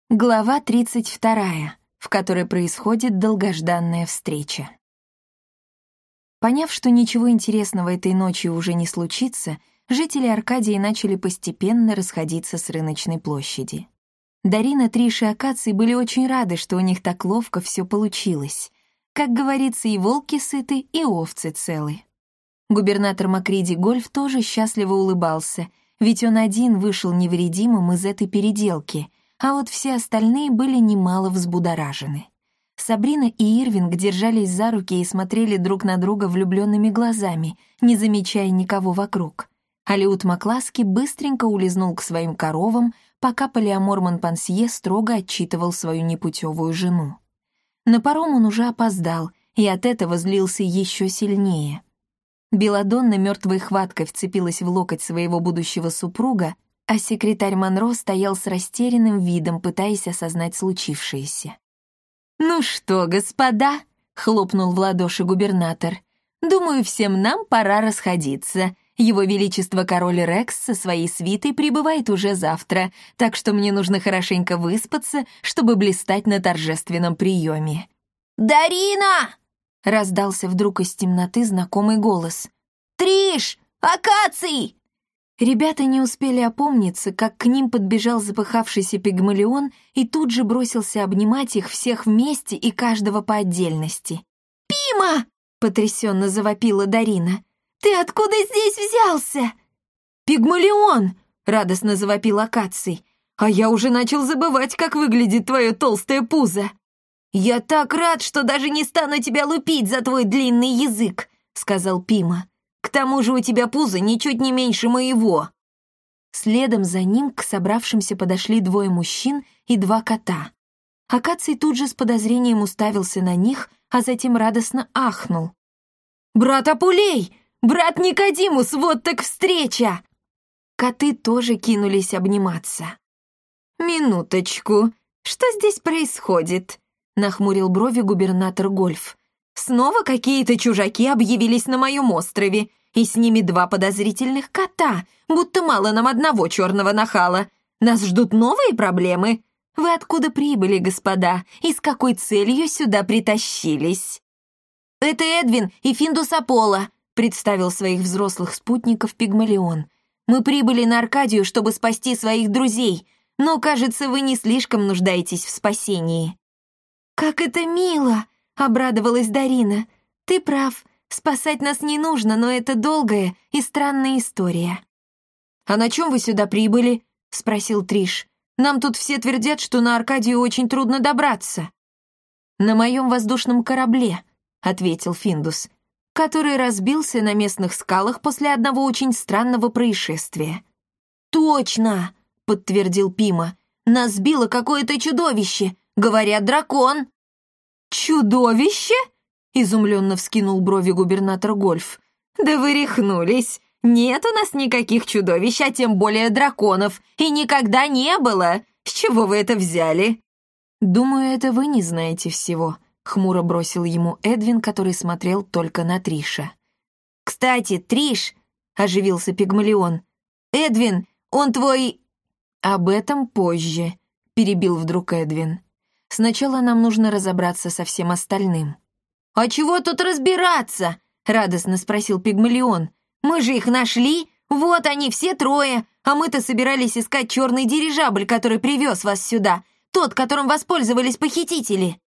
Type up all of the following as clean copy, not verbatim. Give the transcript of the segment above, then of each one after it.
Глава 32, в которой происходит долгожданная встреча. Поняв, что ничего интересного этой ночью уже не случится, жители Аркадии начали постепенно расходиться с рыночной площади. Дарина, Триш и Акаций были очень рады, что у них так ловко все получилось. Как говорится, и волки сыты, и овцы целы. Губернатор Макриди Гольф тоже счастливо улыбался, ведь он один вышел невредимым из этой переделки — а вот все остальные были немало взбудоражены. Сабрина и Ирвинг держались за руки и смотрели друг на друга влюбленными глазами, не замечая никого вокруг. Алиут Макласки быстренько улизнул к своим коровам, пока Палеамор Монпансье строго отчитывал свою непутевую жену. На паром он уже опоздал, и от этого злился еще сильнее. Беладонна мертвой хваткой вцепилась в локоть своего будущего супруга, а секретарь Монро стоял с растерянным видом, пытаясь осознать случившееся. «Ну что, господа», — хлопнул в ладоши губернатор, «думаю, всем нам пора расходиться. Его Величество король Рекс со своей свитой прибывает уже завтра, так что мне нужно хорошенько выспаться, чтобы блистать на торжественном приеме». «Дарина!» — раздался вдруг из темноты знакомый голос. «Триш! Акаций!» Ребята не успели опомниться, как к ним подбежал запыхавшийся Пигмалион и тут же бросился обнимать их всех вместе и каждого по отдельности. «Пима!» — потрясенно завопила Дарина. «Ты откуда здесь взялся?» «Пигмалион!» — радостно завопил Акаций. «А я уже начал забывать, как выглядит твое толстое пузо». «Я так рад, что даже не стану тебя лупить за твой длинный язык», — сказал Пима. «К тому же у тебя пузо ничуть не меньше моего». Следом за ним к собравшимся подошли двое мужчин и два кота. Акаций тут же с подозрением уставился на них, а затем радостно ахнул. «Брат Апулей! Брат Никодимус, вот так встреча!» Коты тоже кинулись обниматься. «Минуточку, что здесь происходит?» — нахмурил брови губернатор Гольф. «Снова какие-то чужаки объявились на моем острове, и с ними два подозрительных кота, будто мало нам одного черного нахала. Нас ждут новые проблемы. Вы откуда прибыли, господа, и с какой целью сюда притащились?» «Это Эдвин и Финдус Аполло», — представил своих взрослых спутников Пигмалион. «Мы прибыли на Аркадию, чтобы спасти своих друзей, но, кажется, вы не слишком нуждаетесь в спасении». «Как это мило!» — обрадовалась Дарина. «Ты прав, спасать нас не нужно, но это долгая и странная история». «А на чем вы сюда прибыли?» — спросил Триш. «Нам тут все твердят, что на Аркадию очень трудно добраться». «На моем воздушном корабле», — ответил Финдус, «который разбился на местных скалах после одного очень странного происшествия». «Точно!» — подтвердил Пима. «Нас сбило какое-то чудовище, говорят, дракон». «Чудовище?» — изумленно вскинул брови губернатор Гольф. «Да вы рехнулись. Нет у нас никаких чудовищ, а тем более драконов, и никогда не было. С чего вы это взяли?» «Думаю, это вы не знаете всего», — хмуро бросил ему Эдвин, который смотрел только на Триша. «Кстати, Триш», — оживился Пигмалион, — «Эдвин, он твой...» «Об этом позже», — перебил вдруг Эдвин. «Сначала нам нужно разобраться со всем остальным». «А чего тут разбираться?» — радостно спросил Пигмалион. «Мы же их нашли, вот они все трое, а мы-то собирались искать черный дирижабль, который привез вас сюда, тот, которым воспользовались похитители».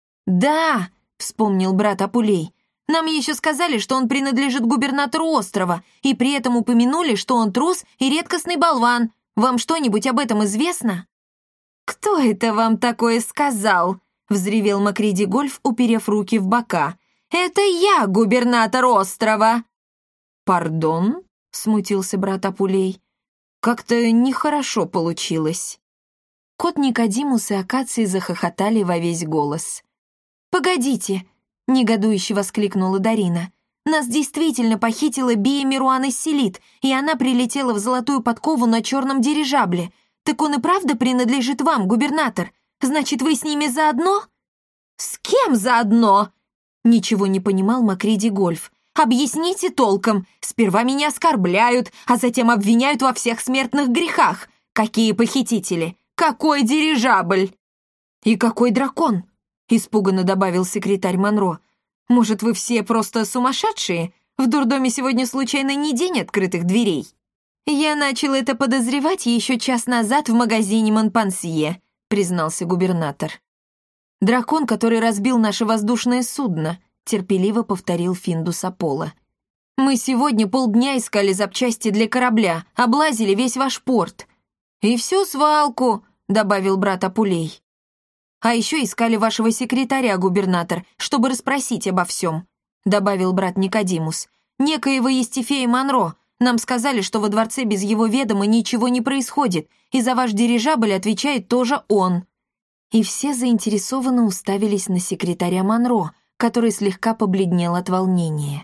«Да», — вспомнил брат Апулей, «нам еще сказали, что он принадлежит губернатору острова, и при этом упомянули, что он трус и редкостный болван. Вам что-нибудь об этом известно?» «Кто это вам такое сказал?» — взревел Макриди Гольф, уперев руки в бока. «Это я, губернатор острова!» «Пардон?» — смутился брат Апулей. «Как-то нехорошо получилось». Кот Никодимус и Акаций захохотали во весь голос. «Погодите!» — негодующе воскликнула Дарина. «Нас действительно похитила Бия Мируан из Селит, и она прилетела в Золотую Подкову на черном дирижабле. Так он и правда принадлежит вам, губернатор? Значит, вы с ними заодно?» «С кем заодно?» Ничего не понимал Макриди Гольф. «Объясните толком. Сперва меня оскорбляют, а затем обвиняют во всех смертных грехах. Какие похитители? Какой дирижабль?» «И какой дракон?» — испуганно добавил секретарь Монро. «Может, вы все просто сумасшедшие? В дурдоме сегодня случайно не день открытых дверей?» «Я начал это подозревать еще час назад в магазине Монпансье», — признался губернатор. «Дракон, который разбил наше воздушное судно», — терпеливо повторил Финдус Аполло. «Мы сегодня полдня искали запчасти для корабля, облазили весь ваш порт». «И всю свалку», — добавил брат Апулей. «А еще искали вашего секретаря, губернатор, чтобы расспросить обо всем», — добавил брат Никодимус. «Некоего Евстифея Монро. Нам сказали, что во дворце без его ведома ничего не происходит, и за ваш дирижабль отвечает тоже он». И все заинтересованно уставились на секретаря Монро, который слегка побледнел от волнения.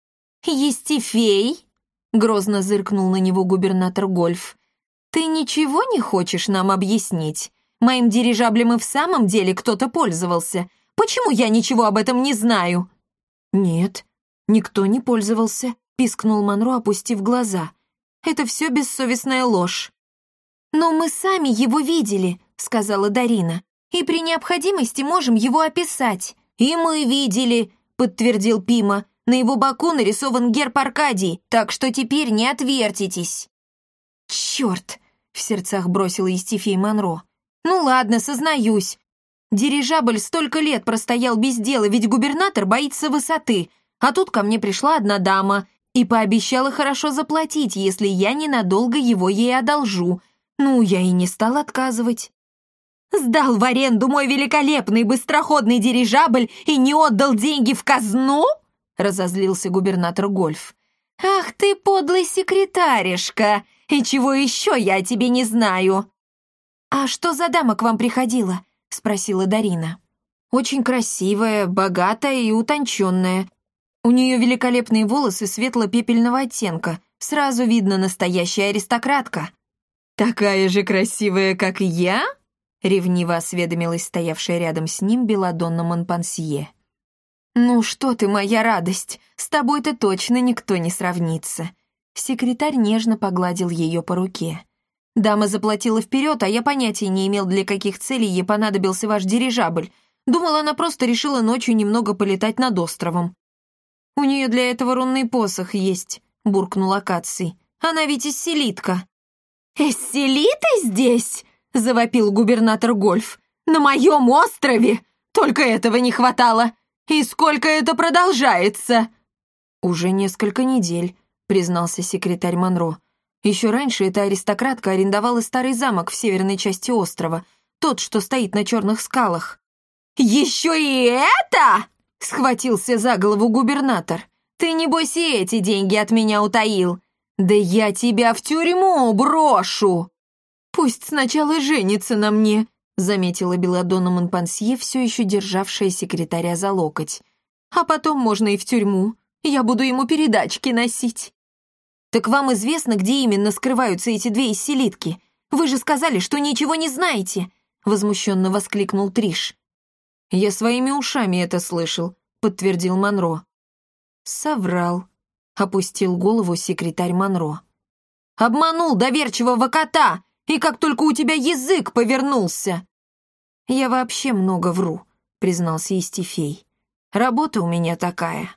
«Евстифей?» — грозно зыркнул на него губернатор Гольф. «Ты ничего не хочешь нам объяснить? Моим дирижаблем и в самом деле кто-то пользовался. Почему я ничего об этом не знаю?» «Нет, никто не пользовался», — пискнул Монро, опустив глаза. «Это все бессовестная ложь». «Но мы сами его видели», — сказала Дарина, «и при необходимости можем его описать». «И мы видели», — подтвердил Пима. «На его боку нарисован герб Аркадии, так что теперь не отвертитесь». «Черт!» — в сердцах бросил Евстифей Монро. «Ну ладно, сознаюсь. Дирижабль столько лет простоял без дела, ведь губернатор боится высоты, а тут ко мне пришла одна дама и пообещала хорошо заплатить, если я ненадолго его ей одолжу. Ну, я и не стал отказывать». «Сдал в аренду мой великолепный быстроходный дирижабль и не отдал деньги в казну?» — разозлился губернатор Гольф. «Ах ты, подлый секретаришка! И чего еще я о тебе не знаю?» «А что за дама к вам приходила?» — спросила Дарина. «Очень красивая, богатая и утонченная. У нее великолепные волосы светло-пепельного оттенка. Сразу видно, настоящая аристократка». «Такая же красивая, как и я?» — ревниво осведомилась стоявшая рядом с ним Белладонна Монпансье. «Ну что ты, моя радость, с тобой-то точно никто не сравнится». Секретарь нежно погладил ее по руке. «Дама заплатила вперед, а я понятия не имел, для каких целей ей понадобился ваш дирижабль. Думал, она просто решила ночью немного полетать над островом». «У нее для этого рунный посох есть», — буркнул Акаций. «Она ведь исселитка». «Исселиты здесь?» — завопил губернатор Гольф. «На моем острове? Только этого не хватало. И сколько это продолжается?» «Уже несколько недель», — признался секретарь Монро. «Еще раньше эта аристократка арендовала старый замок в северной части острова, тот, что стоит на черных скалах». «Еще и это?» — схватился за голову губернатор. «Ты, небось, и эти деньги от меня утаил. Да я тебя в тюрьму брошу!» «Пусть сначала женится на мне», — заметила Белладонна Монпансье, все еще державшая секретаря за локоть. «А потом можно и в тюрьму. Я буду ему передачки носить». «Так вам известно, где именно скрываются эти две исселитки? Вы же сказали, что ничего не знаете!» — возмущенно воскликнул Триш. «Я своими ушами это слышал», — подтвердил Монро. «Соврал», — опустил голову секретарь Монро. «Обманул доверчивого кота, и как только у тебя язык повернулся!» «Я вообще много вру», — признался Евстифей. «Работа у меня такая».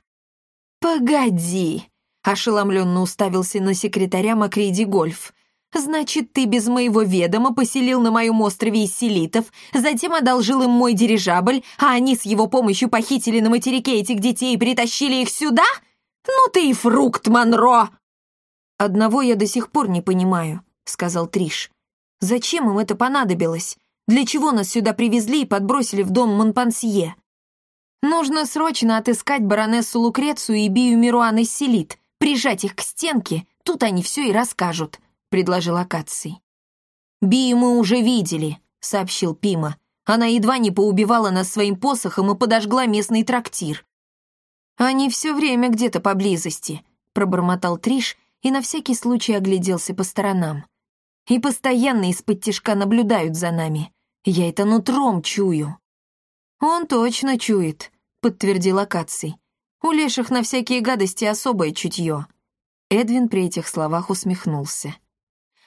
«Погоди», — ошеломленно уставился на секретаря Макриди Гольф. «Значит, ты без моего ведома поселил на моем острове исселитов, затем одолжил им мой дирижабль, а они с его помощью похитили на материке этих детей и притащили их сюда? Ну ты и фрукт, Монро!» «Одного я до сих пор не понимаю», — сказал Триш. «Зачем им это понадобилось? Для чего нас сюда привезли и подбросили в дом Монпансье?» «Нужно срочно отыскать баронессу Лукрецию и Бию Мируан Исселит, прижать их к стенке, тут они все и расскажут», — предложил Акаций. «Бию мы уже видели», — сообщил Пима. «Она едва не поубивала нас своим посохом и подожгла местный трактир». «Они все время где-то поблизости», — пробормотал Триш и на всякий случай огляделся по сторонам. «И постоянно из-под тишка наблюдают за нами. Я это нутром чую». «Он точно чует», — подтвердил Акаций. «У леших на всякие гадости особое чутье». Эдвин при этих словах усмехнулся.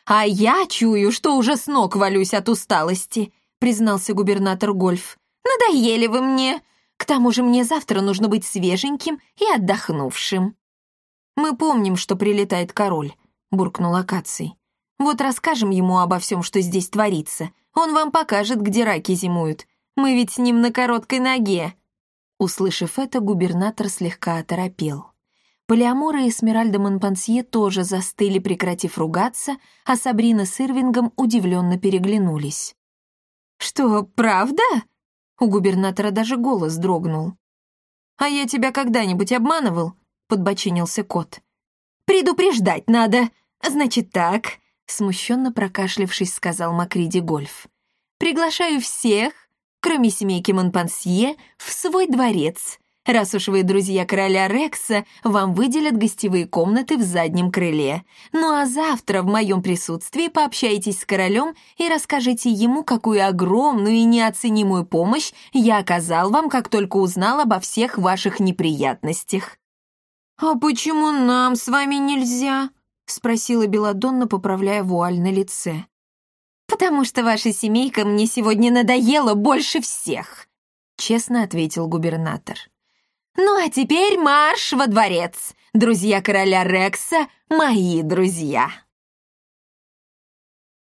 «А я чую, что уже с ног валюсь от усталости», признался губернатор Гольф. «Надоели вы мне. К тому же мне завтра нужно быть свеженьким и отдохнувшим». «Мы помним, что прилетает король», — буркнул Акаций. «Вот расскажем ему обо всем, что здесь творится. Он вам покажет, где раки зимуют. Мы ведь с ним на короткой ноге». Услышав это, губернатор слегка оторопел. Полиамора и Эсмеральда Монпансье тоже застыли, прекратив ругаться, а Сабрина с Ирвингом удивленно переглянулись. «Что, правда?» У губернатора даже голос дрогнул. «А я тебя когда-нибудь обманывал?» — подбочинился кот. «Предупреждать надо. Значит так», — смущенно прокашлявшись, сказал Макриди Гольф. «Приглашаю всех, кроме семейки Монпансье, в свой дворец. Раз уж вы друзья короля Рекса, вам выделят гостевые комнаты в заднем крыле. Ну а завтра в моем присутствии пообщайтесь с королем и расскажите ему, какую огромную и неоценимую помощь я оказал вам, как только узнал обо всех ваших неприятностях». «А почему нам с вами нельзя?» — спросила Белладонна, поправляя вуаль на лице. «Потому что ваша семейка мне сегодня надоела больше всех», — честно ответил губернатор. «Ну а теперь марш во дворец! Друзья короля Рекса — мои друзья!»